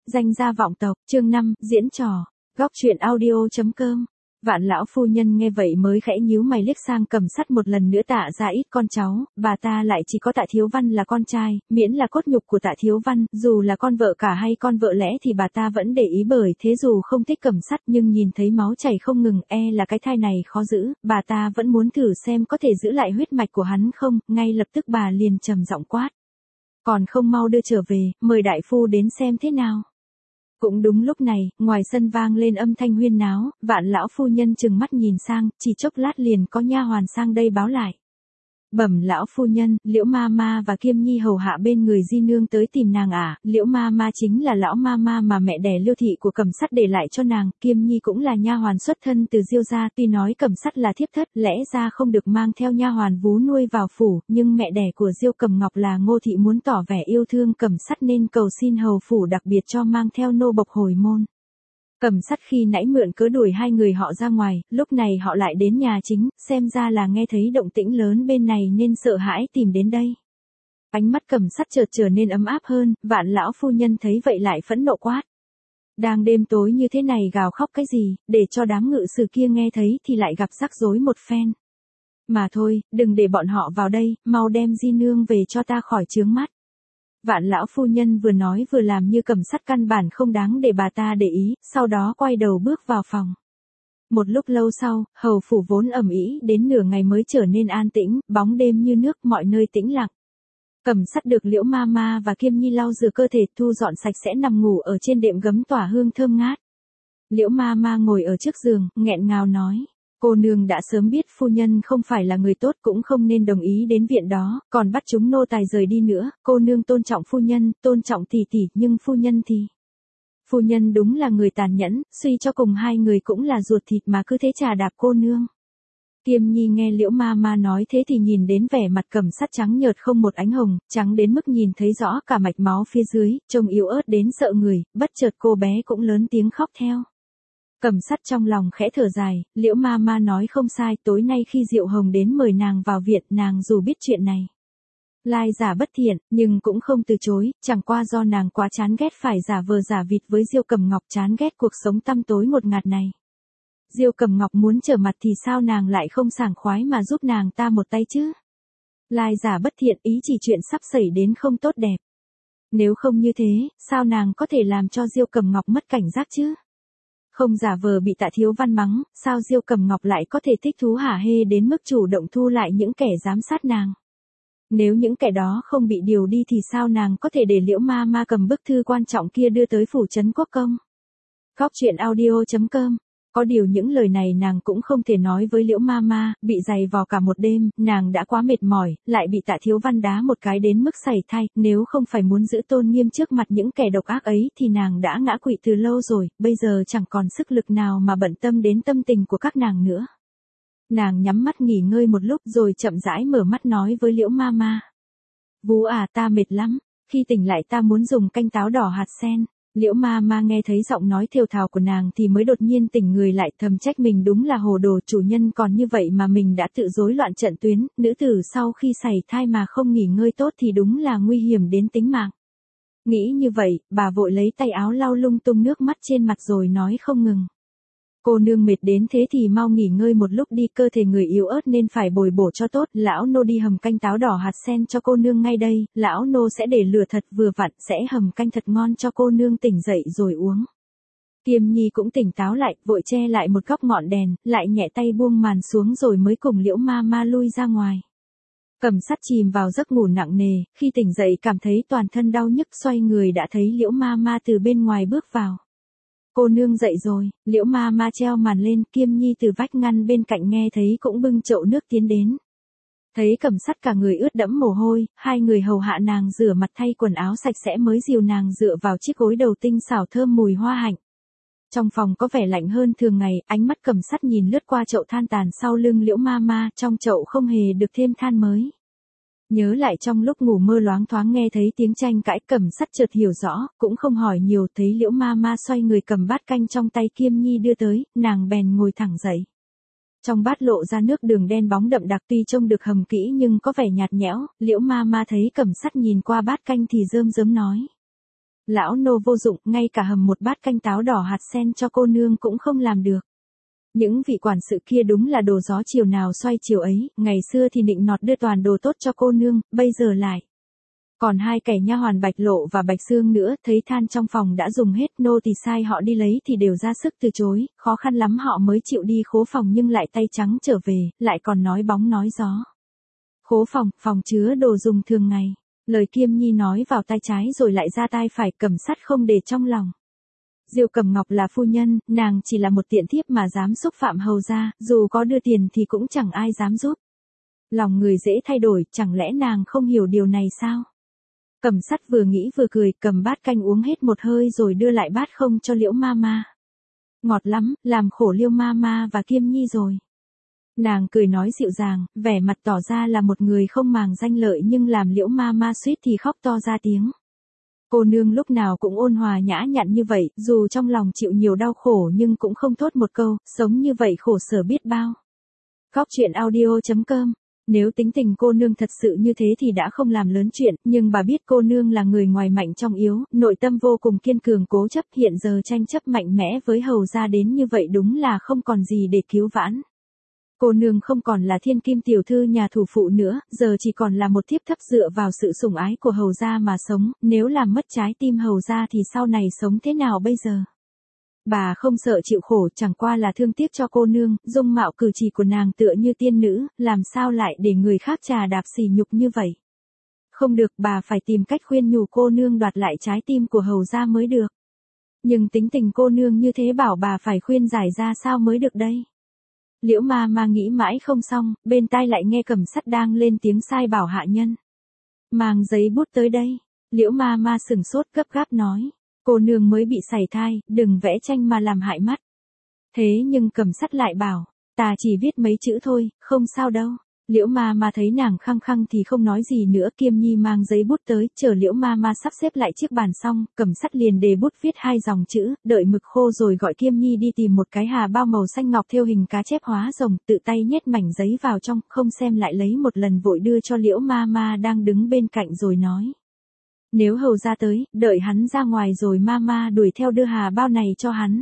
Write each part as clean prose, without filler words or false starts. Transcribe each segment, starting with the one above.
Danh gia vọng tộc, chương 5, diễn trò, góc truyện audio.com. Vạn lão phu nhân nghe vậy mới khẽ nhíu mày liếc sang Cầm Sắt một lần nữa. Tạ ra ít con cháu, bà ta lại chỉ có Tạ Thiếu Văn là con trai, miễn là cốt nhục của Tạ Thiếu Văn, dù là con vợ cả hay con vợ lẽ thì bà ta vẫn để ý, bởi thế dù không thích Cầm Sắt nhưng nhìn thấy máu chảy không ngừng, là cái thai này khó giữ, bà ta vẫn muốn thử xem có thể giữ lại huyết mạch của hắn không. Ngay lập tức bà liền trầm giọng quát: còn không mau đưa trở về, mời đại phu đến xem thế nào. Cũng đúng lúc này, ngoài sân vang lên âm thanh huyên náo, Vạn lão phu nhân trừng mắt nhìn sang, chỉ chốc lát liền có nha hoàn sang đây báo lại. Bẩm lão phu nhân, Liễu ma ma và Kiêm Nhi hầu hạ bên người di nương tới tìm nàng ạ. Liễu ma ma chính là lão ma ma mà mẹ đẻ Liêu thị của Cầm Sắt để lại cho nàng, Kiêm Nhi cũng là nha hoàn xuất thân từ Diêu gia. Tuy nói Cầm Sắt là thiếp thất, lẽ ra không được mang theo nha hoàn vú nuôi vào phủ, nhưng mẹ đẻ của Diêu Cầm Ngọc là Ngô thị muốn tỏ vẻ yêu thương Cầm Sắt nên cầu xin hầu phủ đặc biệt cho mang theo nô bộc hồi môn. Cầm Sắt khi nãy mượn cớ đuổi hai người họ ra ngoài, lúc này họ lại đến nhà chính, xem ra là nghe thấy động tĩnh lớn bên này nên sợ hãi tìm đến đây. Ánh mắt Cầm Sắt chợt trở nên ấm áp hơn, Vạn lão phu nhân thấy vậy lại phẫn nộ quát: đang đêm tối như thế này gào khóc cái gì, để cho đám ngự sử kia nghe thấy thì lại gặp rắc rối một phen. Mà thôi, đừng để bọn họ vào đây, mau đem di nương về cho ta khỏi chướng mắt. Vạn lão phu nhân vừa nói vừa làm như Cầm Sắt căn bản không đáng để bà ta để ý, sau đó quay đầu bước vào phòng. Một lúc lâu sau, hầu phủ vốn ầm ĩ đến nửa ngày mới trở nên an tĩnh, bóng đêm như nước, mọi nơi tĩnh lặng. Cầm Sắt được Liễu ma ma và Kiêm Nhi lau rửa cơ thể, thu dọn sạch sẽ nằm ngủ ở trên đệm gấm tỏa hương thơm ngát. Liễu ma ma ngồi ở trước giường, nghẹn ngào nói: cô nương đã sớm biết phu nhân không phải là người tốt, cũng không nên đồng ý đến viện đó, còn bắt chúng nô tài rời đi nữa. Cô nương tôn trọng phu nhân, tôn trọng tỷ tỷ, nhưng phu nhân thì... Phu nhân đúng là người tàn nhẫn, suy cho cùng hai người cũng là ruột thịt mà cứ thế chà đạp cô nương. Kiêm Nhi nghe Liễu ma ma nói thế thì nhìn đến vẻ mặt Cầm Sắt trắng nhợt không một ánh hồng, trắng đến mức nhìn thấy rõ cả mạch máu phía dưới, trông yếu ớt đến sợ người, bất chợt cô bé cũng lớn tiếng khóc theo. Cầm Sắt trong lòng khẽ thở dài, Liễu ma ma nói không sai, tối nay khi Diệu Hồng đến mời nàng vào viện, nàng dù biết chuyện này lai giả bất thiện, nhưng cũng không từ chối, chẳng qua do nàng quá chán ghét phải giả vờ giả vịt với Diêu Cầm Ngọc, chán ghét cuộc sống tăm tối ngột ngạt này. Diêu Cầm Ngọc muốn trở mặt thì sao nàng lại không sảng khoái mà giúp nàng ta một tay chứ? Lai giả bất thiện ý chỉ chuyện sắp xảy đến không tốt đẹp. Nếu không như thế, sao nàng có thể làm cho Diêu Cầm Ngọc mất cảnh giác chứ? Không giả vờ bị Tạ Thiếu Văn mắng, sao Diêu Cầm Ngọc lại có thể thích thú hả hê đến mức chủ động thu lại những kẻ giám sát nàng? Nếu những kẻ đó không bị điều đi thì sao nàng có thể để Liễu ma ma cầm bức thư quan trọng kia đưa tới phủ trấn quốc công? Góc truyện audio.com. Có điều những lời này nàng cũng không thể nói với Liễu ma ma, bị giày vò cả một đêm, nàng đã quá mệt mỏi, lại bị Tạ Thiếu Văn đá một cái đến mức sảy thai, nếu không phải muốn giữ tôn nghiêm trước mặt những kẻ độc ác ấy thì nàng đã ngã quỵ từ lâu rồi, bây giờ chẳng còn sức lực nào mà bận tâm đến tâm tình của các nàng nữa. Nàng nhắm mắt nghỉ ngơi một lúc rồi chậm rãi mở mắt nói với Liễu ma ma: vú à, ta mệt lắm, khi tỉnh lại ta muốn dùng canh táo đỏ hạt sen. Liễu ma ma nghe thấy giọng nói thều thào của nàng thì mới đột nhiên tỉnh người lại, thầm trách mình đúng là hồ đồ, chủ nhân còn như vậy mà mình đã tự rối loạn trận tuyến, nữ tử sau khi sảy thai mà không nghỉ ngơi tốt thì đúng là nguy hiểm đến tính mạng. Nghĩ như vậy, bà vội lấy tay áo lau lung tung nước mắt trên mặt rồi nói không ngừng: cô nương mệt đến thế thì mau nghỉ ngơi một lúc đi, cơ thể người yếu ớt nên phải bồi bổ cho tốt, lão nô đi hầm canh táo đỏ hạt sen cho cô nương ngay đây, lão nô sẽ để lửa thật vừa vặn, sẽ hầm canh thật ngon cho cô nương tỉnh dậy rồi uống. Kiêm Nhi cũng tỉnh táo lại, vội che lại một góc ngọn đèn, lại nhẹ tay buông màn xuống rồi mới cùng Liễu ma ma lui ra ngoài. Cầm Sắt chìm vào giấc ngủ nặng nề, khi tỉnh dậy cảm thấy toàn thân đau nhức, xoay người đã thấy Liễu ma ma từ bên ngoài bước vào. Cô nương dậy rồi. Liễu ma ma treo màn lên, Kiêm Nhi từ vách ngăn bên cạnh nghe thấy cũng bưng chậu nước tiến đến. Thấy Cầm Sắt cả người ướt đẫm mồ hôi, hai người hầu hạ nàng rửa mặt thay quần áo sạch sẽ mới dìu nàng dựa vào chiếc gối đầu tinh xảo thơm mùi hoa hạnh. Trong phòng có vẻ lạnh hơn thường ngày, ánh mắt Cầm Sắt nhìn lướt qua chậu than tàn sau lưng Liễu ma ma, trong chậu không hề được thêm than mới. Nhớ lại trong lúc ngủ mơ loáng thoáng nghe thấy tiếng tranh cãi, Cầm Sắt chợt hiểu rõ, cũng không hỏi nhiều, thấy Liễu ma ma xoay người cầm bát canh trong tay Kiêm Nhi đưa tới, nàng bèn ngồi thẳng dậy. Trong bát lộ ra nước đường đen bóng đậm đặc, tuy trông được hầm kỹ nhưng có vẻ nhạt nhẽo. Liễu ma ma thấy Cầm Sắt nhìn qua bát canh thì rơm rớm nói: Lão nô vô dụng, ngay cả hầm một bát canh táo đỏ hạt sen cho cô nương cũng không làm được. Những vị quản sự kia đúng là đồ gió chiều nào xoay chiều ấy, ngày xưa thì nịnh nọt đưa toàn đồ tốt cho cô nương, bây giờ lại. Còn hai kẻ nha hoàn Bạch Lộ và Bạch Sương nữa, thấy than trong phòng đã dùng hết, nô tỳ sai họ đi lấy thì đều ra sức từ chối, khó khăn lắm họ mới chịu đi khố phòng nhưng lại tay trắng trở về, lại còn nói bóng nói gió. Khố phòng, phòng chứa đồ dùng thường ngày. Lời Kiêm Nhi nói vào tai trái rồi lại ra tai phải, Cẩm Sắt không để trong lòng. Diêu Cẩm Ngọc là phu nhân, nàng chỉ là một tiện thiếp mà dám xúc phạm hầu gia, dù có đưa tiền thì cũng chẳng ai dám giúp. Lòng người dễ thay đổi, chẳng lẽ nàng không hiểu điều này sao? Cẩm Sắt vừa nghĩ vừa cười, cầm bát canh uống hết một hơi rồi đưa lại bát không cho Liễu Mama. Ngọt lắm, làm khổ Liễu Mama và Kiêm Nhi rồi. Nàng cười nói dịu dàng, vẻ mặt tỏ ra là một người không màng danh lợi nhưng làm Liễu Mama suýt thì khóc to ra tiếng. Cô nương lúc nào cũng ôn hòa nhã nhặn như vậy, dù trong lòng chịu nhiều đau khổ nhưng cũng không thốt một câu, sống như vậy khổ sở biết bao. Góc truyện audio.com. Nếu tính tình cô nương thật sự như thế thì đã không làm lớn chuyện, nhưng bà biết cô nương là người ngoài mạnh trong yếu, nội tâm vô cùng kiên cường cố chấp, hiện giờ tranh chấp mạnh mẽ với hầu gia đến như vậy đúng là không còn gì để cứu vãn. Cô nương không còn là thiên kim tiểu thư nhà thủ phụ nữa, giờ chỉ còn là một thiếp thấp dựa vào sự sủng ái của hầu gia mà sống, nếu làm mất trái tim hầu gia thì sau này sống thế nào bây giờ? Bà không sợ chịu khổ, chẳng qua là thương tiếc cho cô nương, dung mạo cử chỉ của nàng tựa như tiên nữ, làm sao lại để người khác trà đạp sỉ nhục như vậy? Không được, bà phải tìm cách khuyên nhủ cô nương đoạt lại trái tim của hầu gia mới được. Nhưng tính tình cô nương như thế bảo bà phải khuyên giải ra sao mới được đây? Liễu Mama nghĩ mãi không xong, bên tai lại nghe Cẩm Sắt đang lên tiếng sai bảo hạ nhân. Mang giấy bút tới đây. Liễu Mama sừng sốt gấp gáp nói. Cô nương mới bị sảy thai, đừng vẽ tranh mà làm hại mắt. Thế nhưng Cẩm Sắt lại bảo, ta chỉ viết mấy chữ thôi, không sao đâu. Liễu Mama thấy nàng khăng khăng thì không nói gì nữa. Kiêm Nhi mang giấy bút tới, chờ Liễu Mama sắp xếp lại chiếc bàn xong, Cẩm Sắt liền đề bút viết 2 dòng chữ, đợi mực khô rồi gọi Kiêm Nhi đi tìm một cái hà bao màu xanh ngọc thêu hình cá chép hóa rồng, tự tay nhét mảnh giấy vào trong, không xem lại lấy một lần vội đưa cho Liễu Mama đang đứng bên cạnh rồi nói. Nếu hầu ra tới, đợi hắn ra ngoài rồi Mama đuổi theo đưa hà bao này cho hắn.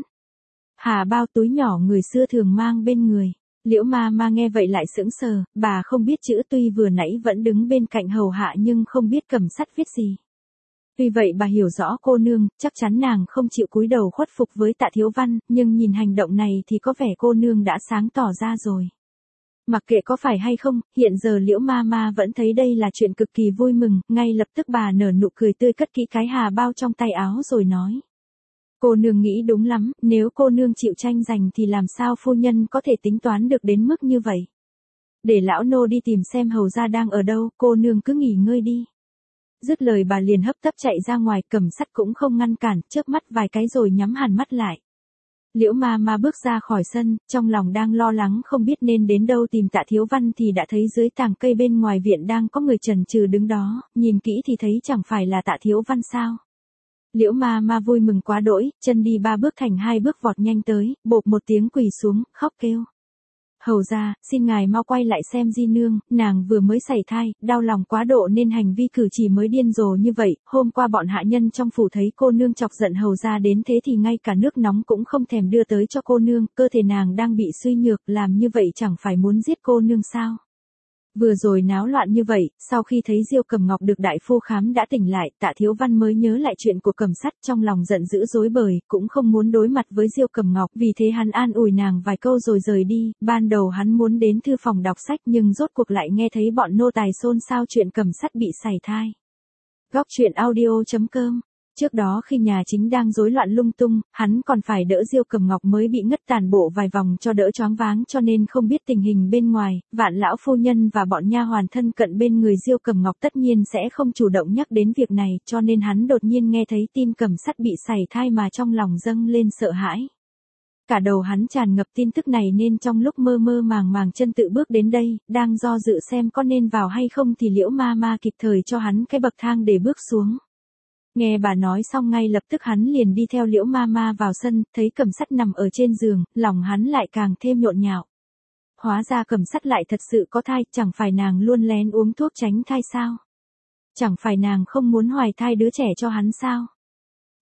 Hà bao túi nhỏ người xưa thường mang bên người. Liễu Mama nghe vậy lại sững sờ, bà không biết chữ, tuy vừa nãy vẫn đứng bên cạnh hầu hạ nhưng không biết Cẩm Sắt viết gì. Tuy vậy bà hiểu rõ cô nương, chắc chắn nàng không chịu cúi đầu khuất phục với Tạ Thiếu Văn, nhưng nhìn hành động này thì có vẻ cô nương đã sáng tỏ ra rồi. Mặc kệ có phải hay không, hiện giờ Liễu Mama vẫn thấy đây là chuyện cực kỳ vui mừng, ngay lập tức bà nở nụ cười tươi cất kỹ cái hà bao trong tay áo rồi nói. Cô nương nghĩ đúng lắm, nếu cô nương chịu tranh giành thì làm sao phu nhân có thể tính toán được đến mức như vậy. Để lão nô đi tìm xem hầu gia đang ở đâu, cô nương cứ nghỉ ngơi đi. Dứt lời bà liền hấp tấp chạy ra ngoài, Cẩm Sắt cũng không ngăn cản, chớp mắt vài cái rồi nhắm hẳn mắt lại. Liễu Mama bước ra khỏi sân, trong lòng đang lo lắng không biết nên đến đâu tìm Tạ Thiếu Văn thì đã thấy dưới tàng cây bên ngoài viện đang có người chần chừ đứng đó, nhìn kỹ thì thấy chẳng phải là Tạ Thiếu Văn sao. Liễu Mama vui mừng quá đỗi, chân đi 3 bước thành 2 bước vọt nhanh tới, bộp một tiếng quỳ xuống, khóc kêu. Hầu gia, xin ngài mau quay lại xem di nương, nàng vừa mới sảy thai, đau lòng quá độ nên hành vi cử chỉ mới điên rồ như vậy, hôm qua bọn hạ nhân trong phủ thấy cô nương chọc giận hầu gia đến thế thì ngay cả nước nóng cũng không thèm đưa tới cho cô nương, cơ thể nàng đang bị suy nhược, làm như vậy chẳng phải muốn giết cô nương sao. Vừa rồi náo loạn như vậy, sau khi thấy Diêu Cẩm Ngọc được đại phu khám đã tỉnh lại, Tạ Thiếu Văn mới nhớ lại chuyện của Cẩm Sắt, trong lòng giận dữ rối bời, cũng không muốn đối mặt với Diêu Cẩm Ngọc, vì thế hắn an ủi nàng vài câu rồi rời đi. Ban đầu hắn muốn đến thư phòng đọc sách nhưng rốt cuộc lại nghe thấy bọn nô tài xôn xao chuyện Cẩm Sắt bị sảy thai. Góc truyện audio.com. Trước đó khi nhà chính đang rối loạn lung tung, hắn còn phải đỡ Diêu Cẩm Ngọc mới bị ngất tàn bộ vài vòng cho đỡ choáng váng, cho nên không biết tình hình bên ngoài. Vạn lão phu nhân và bọn nha hoàn thân cận bên người Diêu Cẩm Ngọc tất nhiên sẽ không chủ động nhắc đến việc này, cho nên hắn đột nhiên nghe thấy tin Cẩm Sắt bị sảy thai mà trong lòng dâng lên sợ hãi. Cả đầu hắn tràn ngập tin tức này nên trong lúc mơ mơ màng màng chân tự bước đến đây, đang do dự xem có nên vào hay không thì Liễu Mama kịp thời cho hắn cái bậc thang để bước xuống. Nghe bà nói xong ngay lập tức hắn liền đi theo Liễu Mama vào sân, thấy Cẩm Sắt nằm ở trên giường, lòng hắn lại càng thêm nhộn nhạo. Hóa ra Cẩm Sắt lại thật sự có thai, chẳng phải nàng luôn lén uống thuốc tránh thai sao? Chẳng phải nàng không muốn hoài thai đứa trẻ cho hắn sao?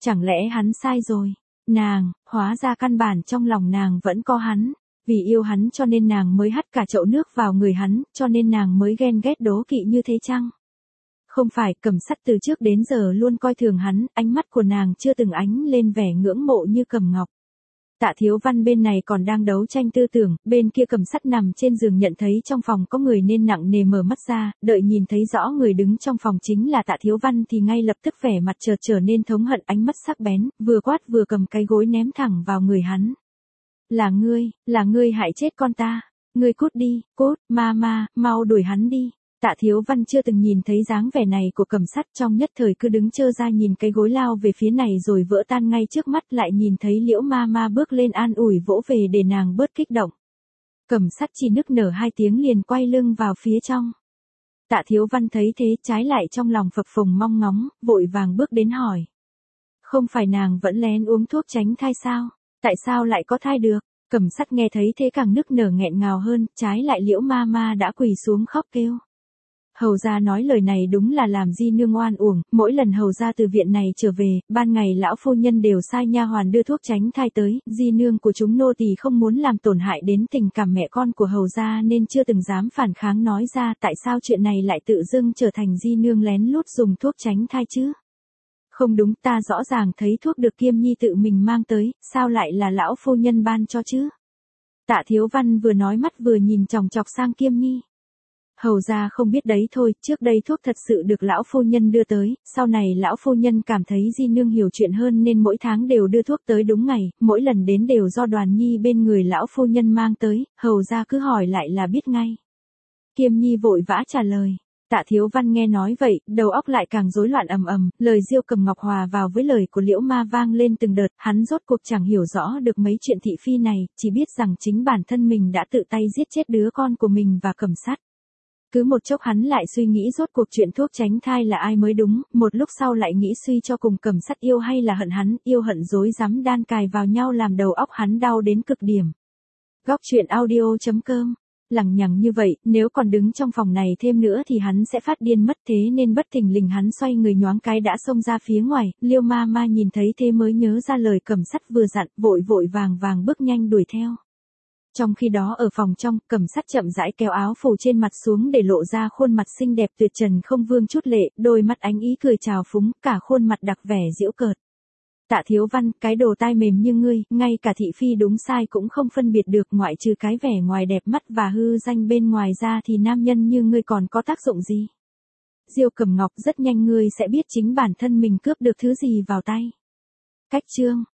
Chẳng lẽ hắn sai rồi? Nàng, hóa ra căn bản trong lòng nàng vẫn có hắn. Vì yêu hắn cho nên nàng mới hắt cả chậu nước vào người hắn, cho nên nàng mới ghen ghét đố kỵ như thế chăng? Không phải, Cẩm Sắt từ trước đến giờ luôn coi thường hắn, ánh mắt của nàng chưa từng ánh lên vẻ ngưỡng mộ như Cẩm Ngọc. Tạ Thiếu Văn bên này còn đang đấu tranh tư tưởng, bên kia Cẩm Sắt nằm trên giường nhận thấy trong phòng có người nên nặng nề mở mắt ra, đợi nhìn thấy rõ người đứng trong phòng chính là Tạ Thiếu Văn thì ngay lập tức vẻ mặt chợt trở nên thống hận, ánh mắt sắc bén, vừa quát vừa cầm cái gối ném thẳng vào người hắn. Là ngươi hại chết con ta. Ngươi cút đi, cút, ma, mau đuổi hắn đi. Tạ Thiếu Văn chưa từng nhìn thấy dáng vẻ này của Cẩm Sắt, trong nhất thời cứ đứng trơ ra nhìn cái gối lao về phía này rồi vỡ tan ngay trước mắt, lại nhìn thấy Liễu ma bước lên an ủi vỗ về để nàng bớt kích động. Cẩm Sắt chỉ nức nở 2 tiếng liền quay lưng vào phía trong. Tạ Thiếu Văn thấy thế trái lại trong lòng phập phồng mong ngóng, vội vàng bước đến hỏi. Không phải nàng vẫn lén uống thuốc tránh thai sao? Tại sao lại có thai được? Cẩm Sắt nghe thấy thế càng nức nở nghẹn ngào hơn, trái lại Liễu ma đã quỳ xuống khóc kêu. Hầu gia nói lời này đúng là làm Di nương oan uổng, mỗi lần hầu gia từ viện này trở về, ban ngày lão phu nhân đều sai nha hoàn đưa thuốc tránh thai tới, Di nương của chúng nô tỳ không muốn làm tổn hại đến tình cảm mẹ con của hầu gia nên chưa từng dám phản kháng, nói ra tại sao chuyện này lại tự dưng trở thành Di nương lén lút dùng thuốc tránh thai chứ? Không đúng, ta rõ ràng thấy thuốc được Kiêm Nhi tự mình mang tới, sao lại là lão phu nhân ban cho chứ? Tạ Thiếu Văn vừa nói mắt vừa nhìn chòng chọc sang Kiêm Nhi. Hầu gia không biết đấy thôi, trước đây thuốc thật sự được lão phu nhân đưa tới, sau này lão phu nhân cảm thấy Di nương hiểu chuyện hơn nên mỗi tháng đều đưa thuốc tới đúng ngày, mỗi lần đến đều do Đoàn Nhi bên người lão phu nhân mang tới, hầu gia cứ hỏi lại là biết ngay. Kiêm Nhi vội vã trả lời. Tạ Thiếu Văn nghe nói vậy, đầu óc lại càng rối loạn ầm, lời Diêu Cầm Ngọc hòa vào với lời của Liễu Ma vang lên từng đợt, hắn rốt cuộc chẳng hiểu rõ được mấy chuyện thị phi này, chỉ biết rằng chính bản thân mình đã tự tay giết chết đứa con của mình và Cẩm Sắt. Cứ một chốc hắn lại suy nghĩ rốt cuộc chuyện thuốc tránh thai là ai mới đúng, một lúc sau lại nghĩ suy cho cùng Cẩm Sắt yêu hay là hận hắn, yêu hận rối rắm đan cài vào nhau làm đầu óc hắn đau đến cực điểm. Góc truyện audio.com. Lằng nhằng như vậy, nếu còn đứng trong phòng này thêm nữa thì hắn sẽ phát điên mất, thế nên bất thình lình hắn xoay người nhoáng cái đã xông ra phía ngoài, Liêu ma nhìn thấy thế mới nhớ ra lời Cẩm Sắt vừa dặn, vội vàng bước nhanh đuổi theo. Trong khi đó ở phòng trong, Cẩm Sắt chậm rãi kéo áo phủ trên mặt xuống để lộ ra khuôn mặt xinh đẹp tuyệt trần không vương chút lệ, đôi mắt ánh ý cười trào phúng, cả khuôn mặt đặc vẻ giễu cợt. Tạ Thiếu Văn, cái đồ tai mềm như ngươi, ngay cả thị phi đúng sai cũng không phân biệt được, ngoại trừ cái vẻ ngoài đẹp mắt và hư danh bên ngoài ra thì nam nhân như ngươi còn có tác dụng gì? Diêu Cẩm Ngọc, rất nhanh ngươi sẽ biết chính bản thân mình cướp được thứ gì vào tay. Cách chương